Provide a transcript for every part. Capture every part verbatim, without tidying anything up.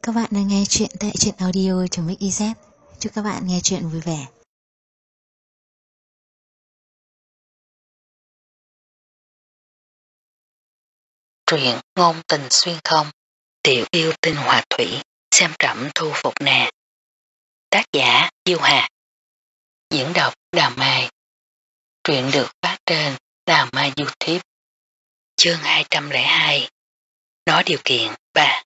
các bạn đang nghe chuyện tại truyện audio.mixyz. Chúc các bạn nghe chuyện vui vẻ. Truyện ngôn tình xuyên không, tiểu yêu tinh hòa thủy, xem trẫm thu phục nè. Tác giả Diêu Hà. Diễn đọc Đào Mai. Truyện được phát trên Đào Mai YouTube. Chương hai trăm lẻ hai. Nói điều kiện ba.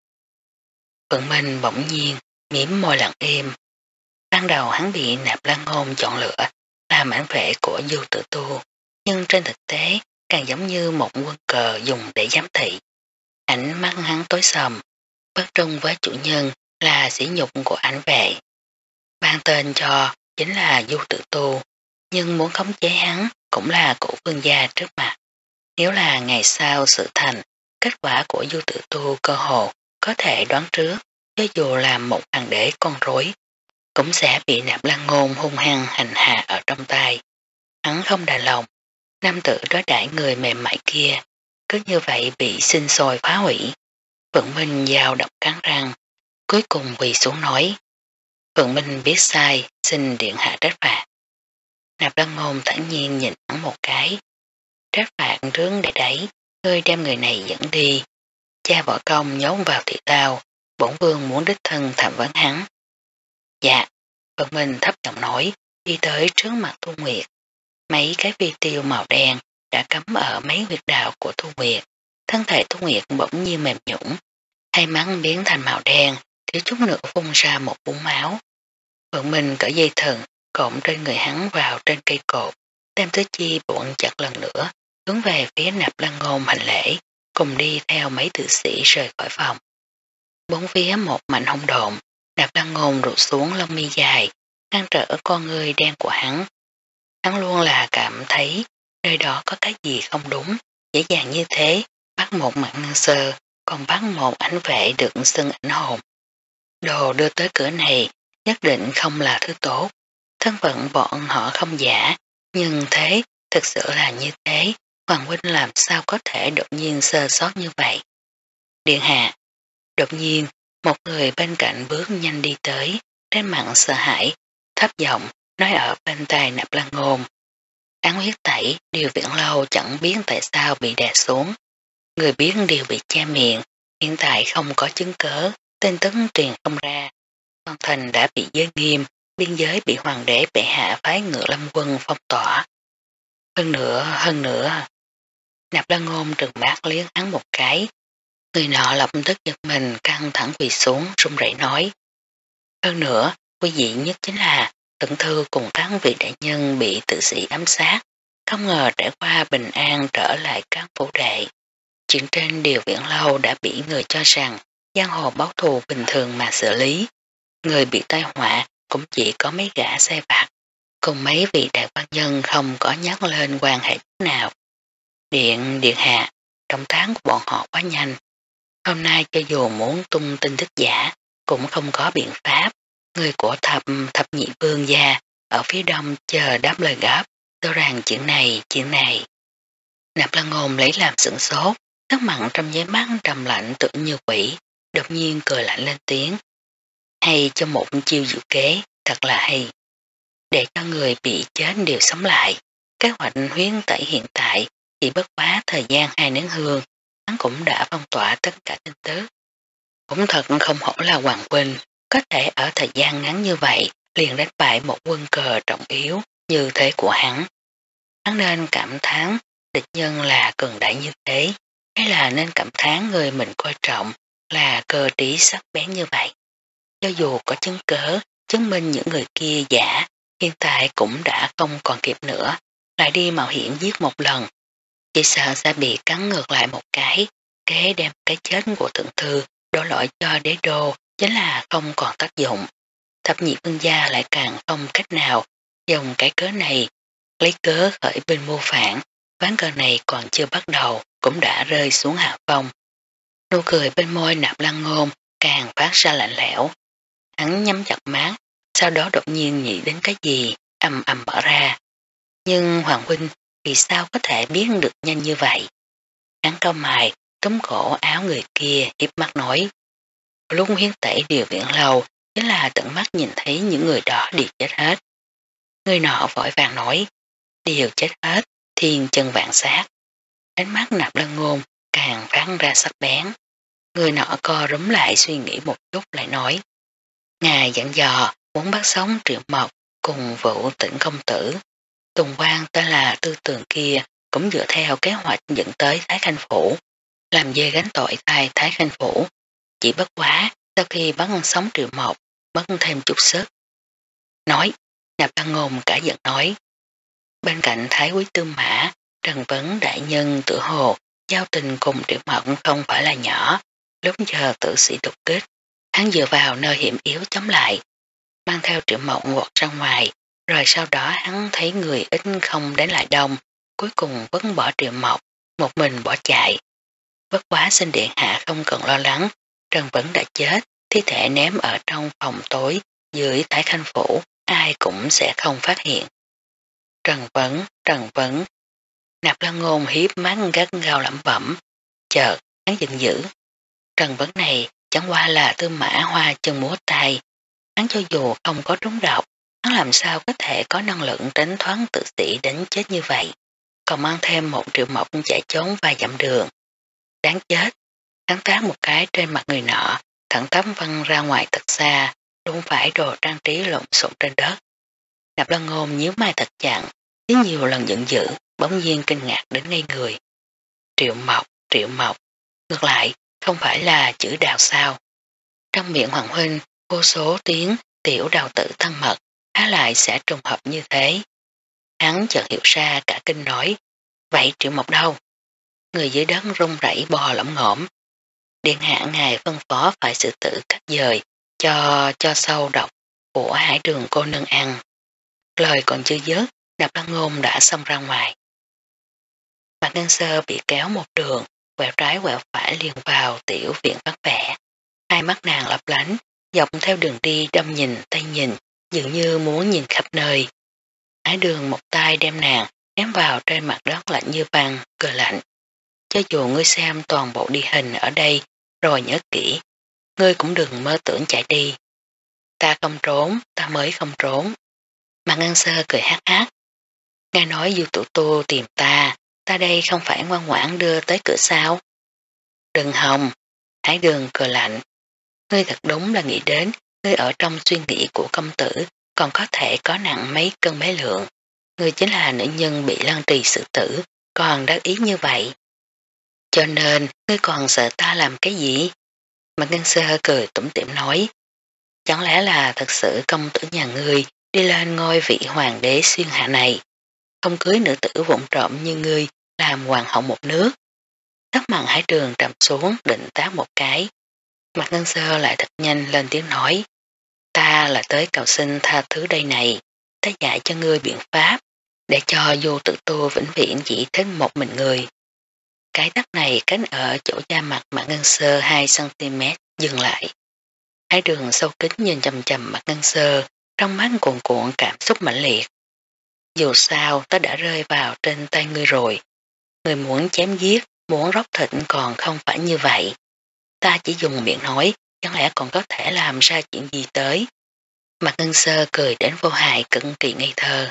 Phượng Minh bỗng nhiên mỉm môi lặng im. Ban đầu hắn bị Nạp Lan Ngôn chọn lựa làm ảnh vệ của Du Tử Tu, nhưng trên thực tế càng giống như một quân cờ dùng để giám thị. Ánh mắt hắn tối sầm, bất trung với chủ nhân là sỉ nhục của ảnh vệ. Ban tên cho chính là Du Tử Tu, nhưng muốn khống chế hắn cũng là của vương gia trước mặt. Nếu là ngày sau sự thành, kết quả của Du Tử Tu cơ hồ có thể đoán trước, cho dù là một hoàng đế con rối, cũng sẽ bị Nạp Lan Ngôn hung hăng hành hạ ở trong tay. Hắn không đành lòng, nam tử đối đãi người mềm mại kia, cứ như vậy bị sinh sôi phá hủy. Phượng Minh dao độc cắn răng, cuối cùng quỳ xuống nói. Phượng Minh biết sai, xin điện hạ trách phạt. Nạp Lan Ngôn thản nhiên nhìn hắn một cái. Trách phạt rướng để đẩy, ngươi đem người này dẫn đi. Cha võ công nhốt vào thị tao, bổn vương muốn đích thân thẩm vấn hắn. Dạ, Phượng Minh thấp giọng nói, đi tới trước mặt Thu Nguyệt. Mấy cái phi tiêu màu đen đã cắm ở mấy huyệt đạo của Thu Nguyệt. Thân thể Thu Nguyệt bỗng nhiên mềm nhũn, hai mắt biến thành màu đen, thiếu chút nữa phun ra một búng máu. Phượng Minh cởi dây thừng, cộm trên người hắn vào trên cây cột, đem tứ chi buộc chặt lần nữa, hướng về phía Nạp Lan Ngôn hành lễ, cùng đi theo mấy tử sĩ rời khỏi phòng. Bốn phía một mảnh hỗn độn, Nạp Lan Ngôn rụt xuống lông mi dài, ngăn trở con người đen của hắn. Hắn luôn là cảm thấy nơi đó có cái gì không đúng, dễ dàng như thế, bắt một mặt ngân sơ, còn bắt một ảnh vệ được xưng ảnh hồn. Đồ đưa tới cửa này nhất định không là thứ tốt, thân phận bọn họ không giả, nhưng thế, thực sự là như thế, Hoàng huynh làm sao có thể đột nhiên sơ sót như vậy. Điện hạ, đột nhiên, một người bên cạnh bước nhanh đi tới, trên mặt sợ hãi, thấp giọng nói ở bên tai Nạp Lan Ngôn. Án huyết tẩy, điều viện lâu chẳng biết tại sao bị đè xuống. Người biết đều bị che miệng, hiện tại không có chứng cớ, tin tức truyền không ra. Toàn thành đã bị giới nghiêm, biên giới bị hoàng đế bệ hạ phái ngựa lâm quân phong tỏa. Hơn nữa, hơn nữa. Nạp Lan Ngôn trừng mắt liếc hắn một cái. Người nọ lập tức giật mình căng thẳng quỳ xuống run rẩy nói. Hơn nữa, quý vị nhất chính là Thượng Thư cùng các vị đại nhân bị tử sĩ ám sát, không ngờ trải qua bình an trở lại các phủ đệ. Chuyện trên điều viện lâu đã bị người cho rằng giang hồ báo thù bình thường mà xử lý. Người bị tai họa cũng chỉ có mấy gã sai vặt, cùng mấy vị đại quan nhân không có nhắc lên quan hệ nào. Điện, điện hạ, động tác của bọn họ quá nhanh. Hôm nay cho dù muốn tung tin tức giả, cũng không có biện pháp. Người của thập thập nhị vương gia ở phía đông chờ đáp lời gấp, cho rằng chuyện này, chuyện này. Nạp Lan Ngôn lấy làm sửng sốt, sắc mặn trong giấy mắt trầm lạnh tự như quỷ, đột nhiên cười lạnh lên tiếng. Hay cho một chiêu dự kế, thật là hay. Để cho người bị chết đều sống lại, kế hoạch huyến tẩy hiện tại chỉ bất quá thời gian hai nén hương, hắn cũng đã phong tỏa tất cả tin tức. Cũng thật không hổ là Hoàng huynh, có thể ở thời gian ngắn như vậy liền đánh bại một quân cờ trọng yếu như thế của hắn. Hắn nên cảm thán địch nhân là cường đại như thế, hay là nên cảm thán người mình coi trọng là cơ trí sắc bén như vậy. Cho dù có chứng cớ chứng minh những người kia giả, hiện tại cũng đã không còn kịp nữa, lại đi mạo hiểm giết một lần. Chỉ sợ sẽ bị cắn ngược lại một cái, kế đem cái chết của thượng thư đổ lỗi cho đế đô chính là không còn tác dụng. Thập nhị vương gia lại càng không cách nào dùng cái cớ này lấy cớ khởi binh mưu phản, ván cờ này còn chưa bắt đầu cũng đã rơi xuống hạ phong. Nụ cười bên môi Nạp Lan Ngôn càng phát ra lạnh lẽo. Hắn nhắm chặt mắt, sau đó đột nhiên nghĩ đến cái gì, ầm ầm mở ra. Nhưng Hoàng huynh vì sao có thể biết được nhanh như vậy? Hắn cau mày, túm cổ áo người kia, hiếp mắt nói. Lúc hiến tẩy điều viện lâu chính là tận mắt nhìn thấy những người đó đều chết hết. Người nọ vội vàng nói, đều chết hết, thiên chân vạn sát. Ánh mắt Nạp Lan Ngôn càng phát ra sắc bén. Người nọ co rúm lại suy nghĩ một chút lại nói, ngài dặn dò muốn bắt sống Triệu Mộc cùng vụ Tĩnh công tử. Tùng Quang tên là Tư Tường kia cũng dựa theo kế hoạch dẫn tới Thái Khanh Phủ, làm dê gánh tội thay Thái Khanh Phủ. Chỉ bất quá sau khi bắt sống Triệu Mộc mất thêm chút sức. Nói, Nạp Lan Ngôn cả giận nói, bên cạnh Thái Quý Tư Mã, Trần Vấn đại nhân tự hồ giao tình cùng Triệu Mộc không phải là nhỏ. Lúc giờ tử sĩ đột kích, hắn dựa vào nơi hiểm yếu chống lại, mang theo Triệu Mộc vọt ra ngoài, rồi sau đó hắn thấy người ít không đến lại đông, cuối cùng vẫn bỏ Triệu Mộc, một mình bỏ chạy. Bất quá xin điện hạ không cần lo lắng, Trần Vấn đã chết, thi thể ném ở trong phòng tối dưới Thái Khanh Phủ, ai cũng sẽ không phát hiện. Trần Vấn, Trần Vấn, Nạp Lan Ngôn hiếp mắt gắt gao lẩm bẩm, chợt hắn giận dữ. Trần Vấn này chẳng qua là Tư Mã hoa chân múa tay, hắn cho dù không có trúng độc, hắn làm sao có thể có năng lượng tránh thoát tự sĩ đánh chết như vậy, còn mang thêm một Triệu Mộc chạy trốn vài dặm đường. Đáng chết, hắn tát một cái trên mặt người nọ, thẳng tắp văng ra ngoài thật xa, đụng phải đồ trang trí lộn xộn trên đất. Nạp Lan Ngôn nhíu mày thật chặn, với nhiều lần giận dữ, bỗng nhiên kinh ngạc đến ngây người. Triệu Mộc, Triệu Mộc, ngược lại không phải là chữ đào sao. Trong miệng Hoàng huynh vô số tiếng tiểu đào tử thân mật, há lại sẽ trùng hợp như thế. Hắn chợt hiểu ra cả kinh nói, vậy Triệu Mộc đâu? Người dưới đất run rẩy bò lỏng ngõm. Điện hạ ngài phân phó phải xử tử cắt dời, cho cho sâu độc của Hải Đường cô nương ăn. Lời còn chưa dứt, Nạp Lan Ngôn đã xông ra ngoài. Mạc Ngân Sơ bị kéo một đường, quẹo trái quẹo phải liền vào tiểu viện vắng vẻ. Hai mắt nàng lấp lánh, dọc theo đường đi đâm nhìn tay nhìn, dường như muốn nhìn khắp nơi. Hải Đường một tay đem nàng ném vào trên mặt đất lạnh như băng, cười lạnh. Cho dù ngươi xem toàn bộ đi hình ở đây rồi nhớ kỹ, ngươi cũng đừng mơ tưởng chạy đi. Ta không trốn, ta mới không trốn. Mạc Ngân Sơ cười hát hát. Nghe nói Du Tụ Tu tìm ta, ta đây không phải ngoan ngoãn đưa tới cửa sao? Đừng hòng, Hải Đường cười lạnh. Ngươi thật đúng là nghĩ đến, ngươi ở trong suy nghĩ của công tử còn có thể có nặng mấy cân mấy lượng. Ngươi chính là nữ nhân bị lăng trì xử tử, còn đắc ý như vậy. Cho nên, ngươi còn sợ ta làm cái gì? Mạc Ngân Sơ cười tủm tỉm nói. Chẳng lẽ là thật sự công tử nhà ngươi đi lên ngôi vị hoàng đế xuyên hạ này, không cưới nữ tử vụng trộm như ngươi làm hoàng hậu một nước? Tóc mặt Hải Đường trầm xuống định tát một cái. Mạc Ngân Sơ lại thật nhanh lên tiếng nói, ta là tới cầu xin tha thứ đây này, ta dạy cho ngươi biện pháp, để cho Vô Tự Tu vĩnh viễn chỉ thích một mình người. Cái tắt này cánh ở chỗ da mặt Mạc Ngân Sơ hai xăng ti mét dừng lại. Hải Đường sâu kính nhìn chầm chầm Mạc Ngân Sơ, trong mắt cuồn cuộn cảm xúc mãnh liệt. Dù sao ta đã rơi vào trên tay ngươi rồi, ngươi muốn chém giết, muốn róc thịt còn không phải như vậy. Ta chỉ dùng miệng nói, chẳng lẽ còn có thể làm ra chuyện gì tới? Mạc Ngân Sơ cười đến vô hại cực kỳ ngây thơ.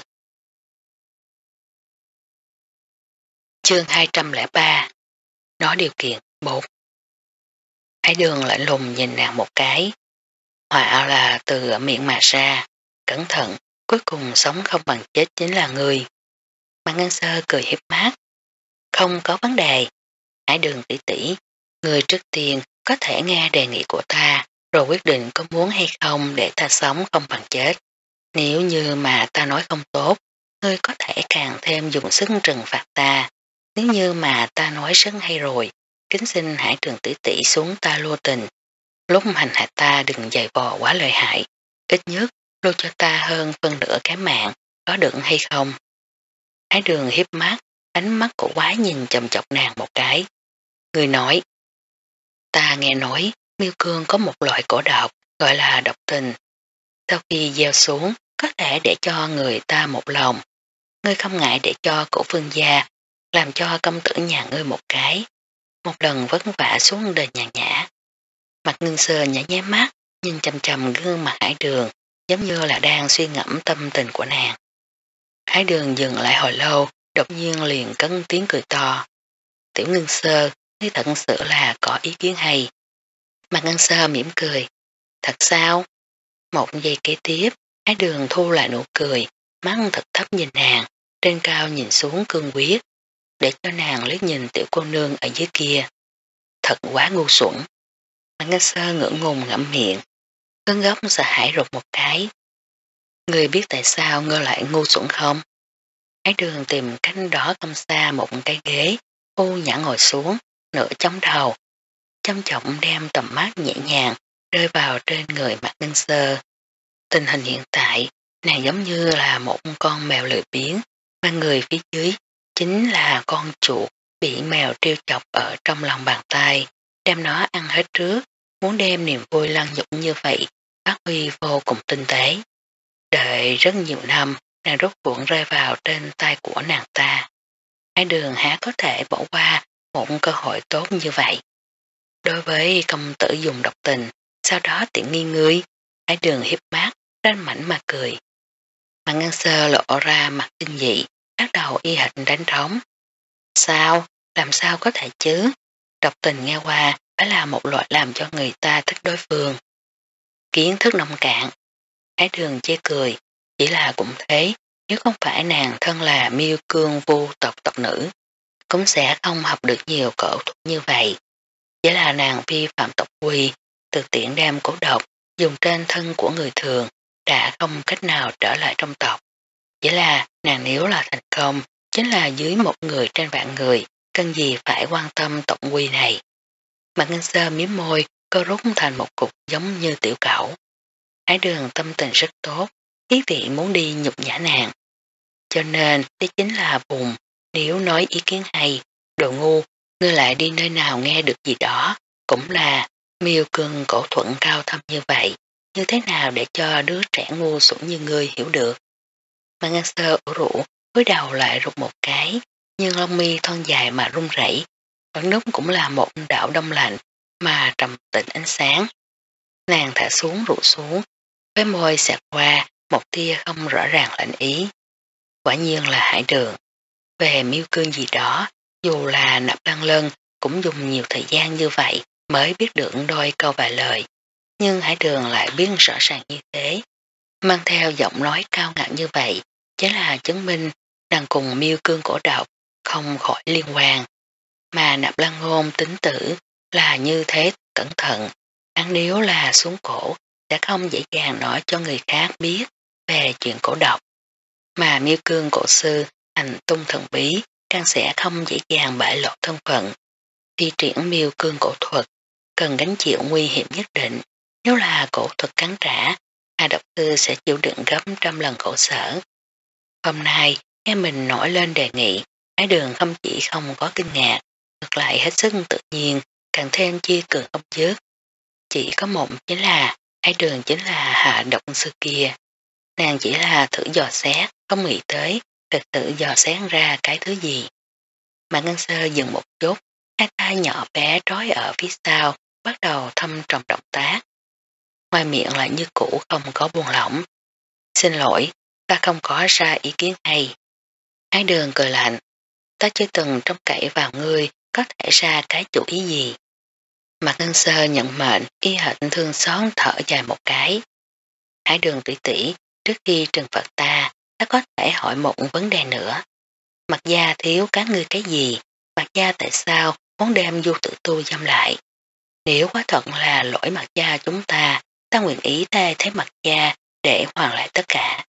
Chương hai trăm lẻ ba Nói điều kiện một. Hải Đường lạnh lùng nhìn nàng một cái. Họa là từ miệng mà ra, cẩn thận, cuối cùng sống không bằng chết chính là người. Mạc Ngân Sơ cười hiếp mắt. Không có vấn đề. Hải Đường tỷ tỷ, người trước tiên có thể nghe đề nghị của ta, rồi quyết định có muốn hay không để ta sống không bằng chết. Nếu như mà ta nói không tốt, ngươi có thể càng thêm dùng sức trừng phạt ta. Nếu như mà ta nói rất hay rồi, kính xin Hải Đường tỷ tỷ xuống ta lưu tình. Lúc hành hạ ta đừng dày vò quá lợi hại, ít nhất lưu cho ta hơn phân nửa cái mạng, có được hay không? Hải Đường hiếp mắt, ánh mắt của quái nhìn chầm chọc nàng một cái. Người nói, ta nghe nói miêu cương có một loại cổ độc gọi là độc tình. Sau khi gieo xuống, có thể để cho người ta một lòng. Ngươi không ngại để cho cổ phương gia làm cho công tử nhà ngươi một cái. Một lần vất vả xuống đời nhàn nhã. Mặt Ngân Sơ nhảy nháy mắt, nhìn chầm chầm gương mặt Hải Đường, giống như là đang suy ngẫm tâm tình của nàng. Hải Đường dừng lại hồi lâu, đột nhiên liền cất tiếng cười to. Tiểu Ngân Sơ, ngươi thật sự là có ý kiến hay. Mặt Ngân Sơ mỉm cười. Thật sao? Một giây kế tiếp, Hải Đường thu lại nụ cười, mắt thật thấp nhìn nàng, trên cao nhìn xuống cương quyết, để cho nàng liếc nhìn tiểu cô nương ở dưới kia. Thật quá ngu xuẩn. Mặt Ngân Sơ ngưỡng ngùng ngậm miệng, cơn góc sợ hãi rụt một cái. Ngươi biết tại sao ngươi lại ngu xuẩn không? Hải Đường tìm cách đó không xa một cái ghế, u nhã ngồi xuống, nửa chống đầu, chăm trọng đem tầm mắt nhẹ nhàng rơi vào trên người Mạc Ngân Sơ. Tình hình hiện tại, nàng giống như là một con mèo lười biếng, mà người phía dưới chính là con chuột bị mèo trêu chọc ở trong lòng bàn tay, đem nó ăn hết trước, muốn đem niềm vui lăng nhục như vậy, phát huy vô cùng tinh tế. Đợi rất nhiều năm, nàng rốt cuộc rơi vào trên tay của nàng ta. Hải Đường há có thể bỏ qua một cơ hội tốt như vậy. Đối với công tử dùng độc tình, sau đó tiện nghi ngươi, Hải Đường hiếp mắt, ranh mảnh mà cười. Mà Ngân Sơ lộ ra mặt kinh dị, bắt đầu y hệt đánh trống. Sao? Làm sao có thể chứ? Độc tình nghe qua phải là một loại làm cho người ta thích đối phương. Kiến thức nông cạn. Hải Đường chê cười, chỉ là cũng thế, nếu không phải nàng thân là miêu cương vô tộc tộc nữ, cũng sẽ không học được nhiều cổ thuật như vậy. Chỉ là nàng vi phạm tộc quy, từ tiện đem cổ độc dùng trên thân của người thường đã không cách nào trở lại trong tộc. Chỉ là nàng nếu là thành công, chính là dưới một người trên vạn người, cần gì phải quan tâm tộc quy này. Mặt Ngân Sơ miếm môi, cô rút thành một cục giống như tiểu cẩu. Hải Đường tâm tình rất tốt, ý vị muốn đi nhục nhã nàng. Cho nên, đây chính là vùng, nếu nói ý kiến hay, đồ ngu, ngươi lại đi nơi nào nghe được gì đó, cũng là miêu cương cổ thuận cao thâm như vậy, như thế nào để cho đứa trẻ ngu xuẩn như ngươi hiểu được. Mà Ngân Sơ ủ rũ, cúi đầu lại rụt một cái, nhưng lông mi thon dài mà run rẩy, vẫn đúng cũng là một đạo đông lạnh mà trầm tĩnh ánh sáng. Nàng thả xuống rụ xuống, với môi xẹt qua một tia không rõ ràng lạnh ý. Quả nhiên là Hải Đường. Về miêu cương gì đó, dù là Nạp Lan Lân cũng dùng nhiều thời gian như vậy mới biết được đôi câu vài lời. Nhưng Hải Đường lại biết rõ ràng như thế. Mang theo giọng nói cao ngạo như vậy, chỉ là chứng minh nàng cùng miêu cương cổ độc không khỏi liên quan. Mà Nạp Lan Ngôn tính tử là như thế cẩn thận, hắn nếu là xuống cổ sẽ không dễ dàng nói cho người khác biết về chuyện cổ độc. Mà miêu cương cổ sư hành tung thần bí càng sẽ không dễ dàng bại lộ thân phận. Thi triển miêu cương cổ thuật cần gánh chịu nguy hiểm nhất định, nếu là cổ thuật cắn trả, Hà độc sư sẽ chịu đựng gấp trăm lần khổ sở. Hôm nay nghe mình nổi lên đề nghị, Hải Đường không chỉ không có kinh ngạc, ngược lại hết sức tự nhiên, càng thêm chi cường không dứt. Chỉ có một chính là Hải Đường chính là hạ độc sư kia. Nàng chỉ là thử dò xét, không nghĩ tới thật sự dò xét ra cái thứ gì. Mà Ngân Sơ dừng một chút, hai tay nhỏ bé trói ở phía sau, bắt đầu thâm trọng động tác. Ngoài miệng lại như cũ không có buông lỏng. Xin lỗi, ta không có ra ý kiến hay. Hải Đường cười lạnh, ta chưa từng trông cậy vào ngươi có thể ra cái chủ ý gì. Mặt Ngân Sơ nhận mệnh, y hệt thương xót thở dài một cái. Hải Đường tỷ tỷ, trước khi trừng phạt ta, ta có thể hỏi một vấn đề nữa. Mặt gia thiếu các ngươi cái gì? Mặt gia tại sao muốn đem Du Tử Tu giam lại? Nếu quá thật là lỗi mặt gia chúng ta, ta nguyện ý thay thế mặt gia để hoàn lại tất cả.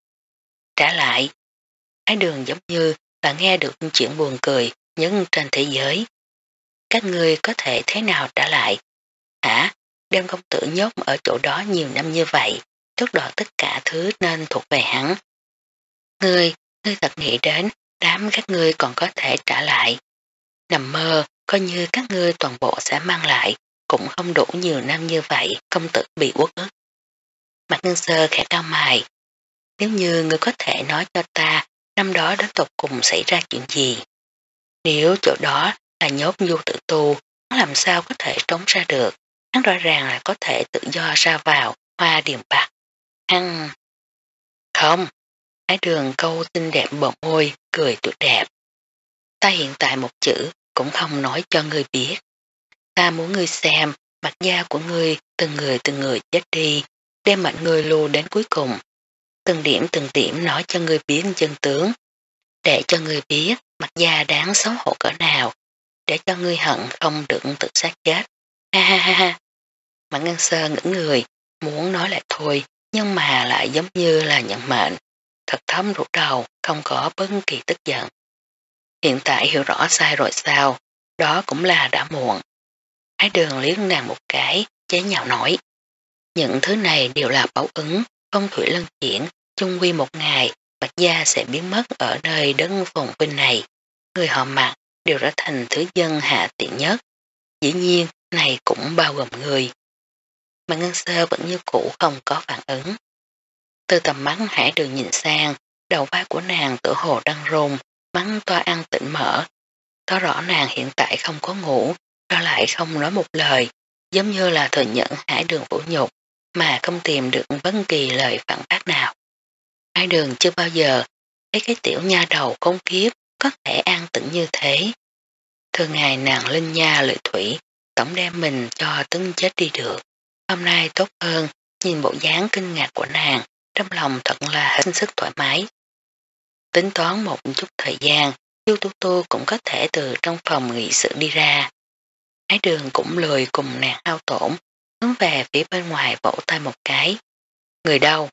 Trả lại, Hải Đường giống như là nghe được chuyện buồn cười nhất trên thế giới. Các ngươi có thể thế nào trả lại? Hả? Đem công tử nhốt ở chỗ đó nhiều năm như vậy, tước đoạt tất cả thứ nên thuộc về hắn. Ngươi, ngươi thật nghĩ đến đám các ngươi còn có thể trả lại. Nằm mơ, coi như các ngươi toàn bộ sẽ mang lại, cũng không đủ nhiều năm như vậy, công tử bị uất ức. Mặt Ngân Sơ khẽ cau mày. Nếu như ngươi có thể nói cho ta, năm đó đến tột cùng xảy ra chuyện gì? Nếu chỗ đó là nhốt Du Tử Tu, nó làm sao có thể trốn ra được? hắn rõ ràng là có thể tự do ra vào Hoa Điền Bắc. Hắn... Không, Ái Đường câu xinh đẹp bờ môi, cười tuyệt đẹp. Ta hiện tại một chữ cũng không nói cho ngươi biết. Ta muốn ngươi xem mặt da của ngươi từng người từng người chết đi, đem mệnh ngươi lưu đến cuối cùng. Từng điểm từng điểm nói cho ngươi biết chân tướng, để cho ngươi biết mặt da đáng xấu hổ cỡ nào, để cho ngươi hận không được tự sát chết. Ha ha ha ha. Mạc Ngân Sơ ngỡ người, muốn nói lại thôi, nhưng mà lại giống như là nhận mệnh. Thật thấm rũ đầu, không có bất kỳ tức giận. Hiện tại hiểu rõ sai rồi sao, đó cũng là đã muộn. Ái Đường liếc nàng một cái, chế nhạo nổi. Những thứ này đều là báo ứng, phong thủy lân chuyển, chung quy một ngày, Bạch Gia sẽ biến mất ở nơi đất phồn vinh này. Người họ Mạc đều trở thành thứ dân hạ tiện nhất. Dĩ nhiên, này cũng bao gồm người. Mà Ngân Sơ vẫn như cũ không có phản ứng. Từ tầm mắt Hải Đường nhìn sang, đầu vai của nàng tự hồ đang rung, mắng toa ăn tỉnh mở. Có rõ nàng hiện tại không có ngủ, đó lại không nói một lời, giống như là thừa nhận Hải Đường vũ nhục, mà không tìm được bất kỳ lời phản bác nào. Hải Đường chưa bao giờ thấy cái tiểu nha đầu khốn kiếp có thể an tĩnh như thế. Thường ngày nàng linh nha lợi thủy, tổng đem mình cho tấn chết đi được. Hôm nay tốt hơn, nhìn bộ dáng kinh ngạc của nàng, trong lòng thật là hết sức thoải mái. Tính toán một chút thời gian, Chu Tu Tu cũng có thể từ trong phòng nghị sự đi ra. Ái Đường cũng lười cùng nàng hao tổn, hướng về phía bên ngoài vỗ tay một cái. Người đâu?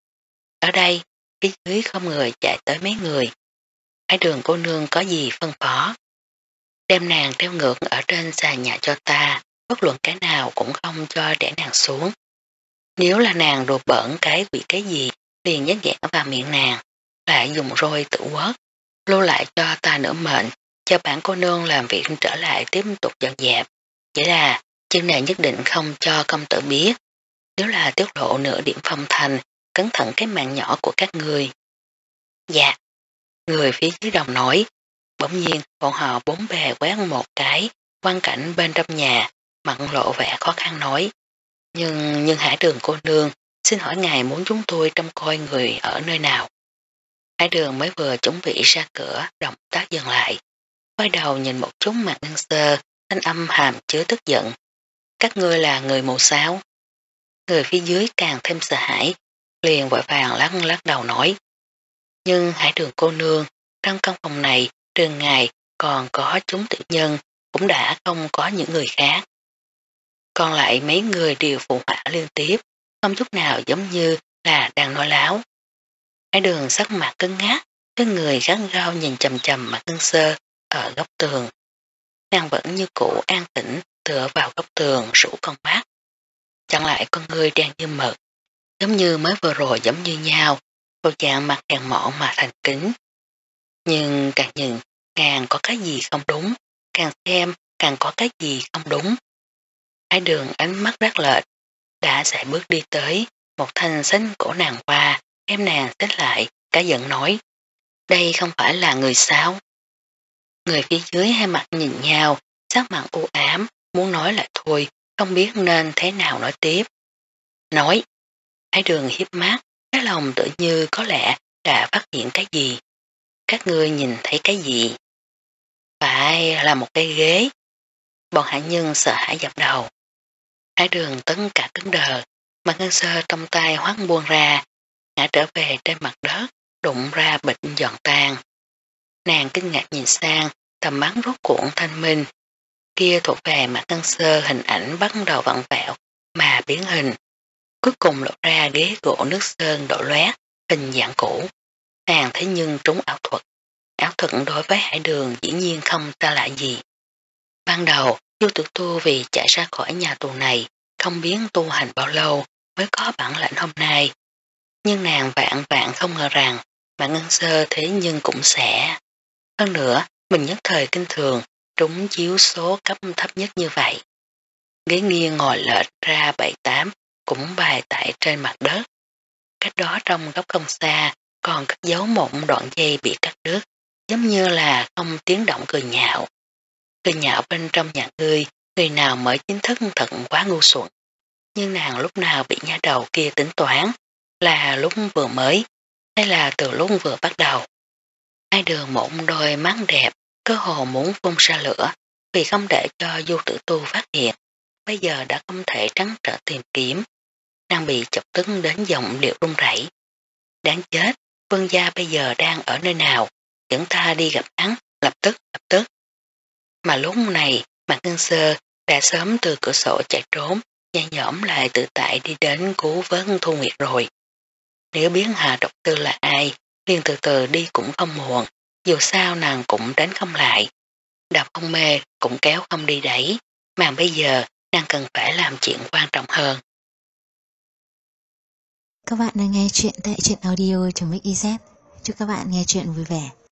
Ở đây, phía dưới không người chạy tới mấy người. Ái Đường cô nương có gì phân phó? Đem nàng treo ngược ở trên xà nhà cho ta, bất luận cái nào cũng không cho để nàng xuống. Nếu là nàng đồ bẩn cái quỷ cái gì, liền nhét nhẽn vào miệng nàng, lại dùng roi tự quất, lưu lại cho ta nửa mệnh, cho bản cô nương làm việc trở lại tiếp tục dọn dẹp. Chỉ là, chân này nhất định không cho công tử biết. Nếu là tiết lộ nửa điểm phong thành, cẩn thận cái mạng nhỏ của các người. Dạ, người phía dưới đồng nói. Bỗng nhiên, bọn họ bốn bề quét một cái, quang cảnh bên trong nhà, mặt lộ vẻ khó khăn nói. Nhưng, nhưng Hải Đường cô nương, xin hỏi ngài muốn chúng tôi trông coi người ở nơi nào? Hải Đường mới vừa chuẩn bị ra cửa, động tác dừng lại. Quay đầu nhìn một chút Mạc Ngân Sơ, thanh âm hàm chứa tức giận. Các ngươi là người mù sao? Người phía dưới càng thêm sợ hãi, liền vội vàng lắc lắc đầu nói. Nhưng Hải Đường cô nương, trong căn phòng này, trường ngài còn có chúng tự nhân, cũng đã không có những người khác. Còn lại mấy người đều phụ họa liên tiếp, không chút nào giống như là đang nói láo. Hải Đường sắc mặt cứng ngát, cái người gắn gao nhìn chầm chầm Mạc Ngân Sơ ở góc tường. Nàng vẫn như cũ an tĩnh tựa vào góc tường rủ con mắt. Chẳng lại con người đen như mực, giống như mới vừa rồi giống như nhau, bộ dạng mặt càng mọn mà thành kính. Nhưng càng nhìn, càng có cái gì không đúng, càng xem, càng có cái gì không đúng. Hải Đường ánh mắt rất lệch, đã sẽ bước đi tới, một thanh xách cổ nàng qua, đem nàng xách lại, cả giận nói. Đây không phải là người sao? Người phía dưới hai mặt nhìn nhau, sắc mặt u ám, muốn nói lại thôi, không biết nên thế nào nói tiếp. Nói, Hải Đường hiếp mắt, cái lòng tự như có lẽ đã phát hiện cái gì. Các ngươi nhìn thấy cái gì? Phải là một cái ghế. Bọn hạ nhân sợ hãi dập đầu. Hải Đường tất cả cứng đờ, Mạc Ngân Sơ trong tay hoáng buông ra, ngã trở về trên mặt đất, đụng ra bịch giòn tan. Nàng kinh ngạc nhìn sang, tầm bắn rốt cuộn thanh minh. Kia thuộc về Mạc Ngân Sơ hình ảnh bắt đầu vặn vẹo mà biến hình. Cuối cùng lộ ra ghế gỗ nước sơn đổ loét, hình dạng cũ. Nàng thế nhưng trúng ảo thuật. Ảo thuật đối với Hải Đường dĩ nhiên không ta lại gì. Ban đầu, Du Tử Tu vì chạy ra khỏi nhà tù này, không biết tu hành bao lâu mới có bản lĩnh hôm nay. Nhưng nàng vạn vạn không ngờ rằng Mạc Ngân Sơ thế nhưng cũng sẽ. Hơn nữa, mình nhất thời kinh thường, trúng chiếu số cấp thấp nhất như vậy. Ghế nghiêng ngồi lệch ra bảy tám cũng bài tại trên mặt đất. Cách đó trong góc không xa còn cất giấu một đoạn dây bị cắt đứt, giống như là không tiếng động cười nhạo. Cười nhạo bên trong nhà ngươi người nào mới chính thức thật quá ngu xuẩn. Nhưng nàng lúc nào bị nha đầu kia tính toán, là lúc vừa mới, hay là từ lúc vừa bắt đầu. Hai đường một đôi mắt đẹp, cơ hồ muốn phun ra lửa, vì không để cho Du Tử Tu phát hiện, bây giờ đã không thể trắng trở tìm kiếm. Nàng bị chọc tức đến giọng điệu run rẩy. Đáng chết, Vương gia bây giờ đang ở nơi nào, dẫn ta đi gặp hắn, lập tức, lập tức. Mà lúc này, Mạc Ngân Sơ đã sớm từ cửa sổ chạy trốn, nhẹ nhõm lại tự tại đi đến cứu vấn Thu Nguyệt rồi. Nếu biết Hà độc tư là ai, liền từ từ đi cũng không muộn, dù sao nàng cũng đánh không lại. Đạp không mê cũng kéo không đi đẩy, mà bây giờ nàng cần phải làm chuyện quan trọng hơn. Các bạn đang nghe chuyện tại truyện audio.mixyz. Chúc các bạn nghe chuyện vui vẻ.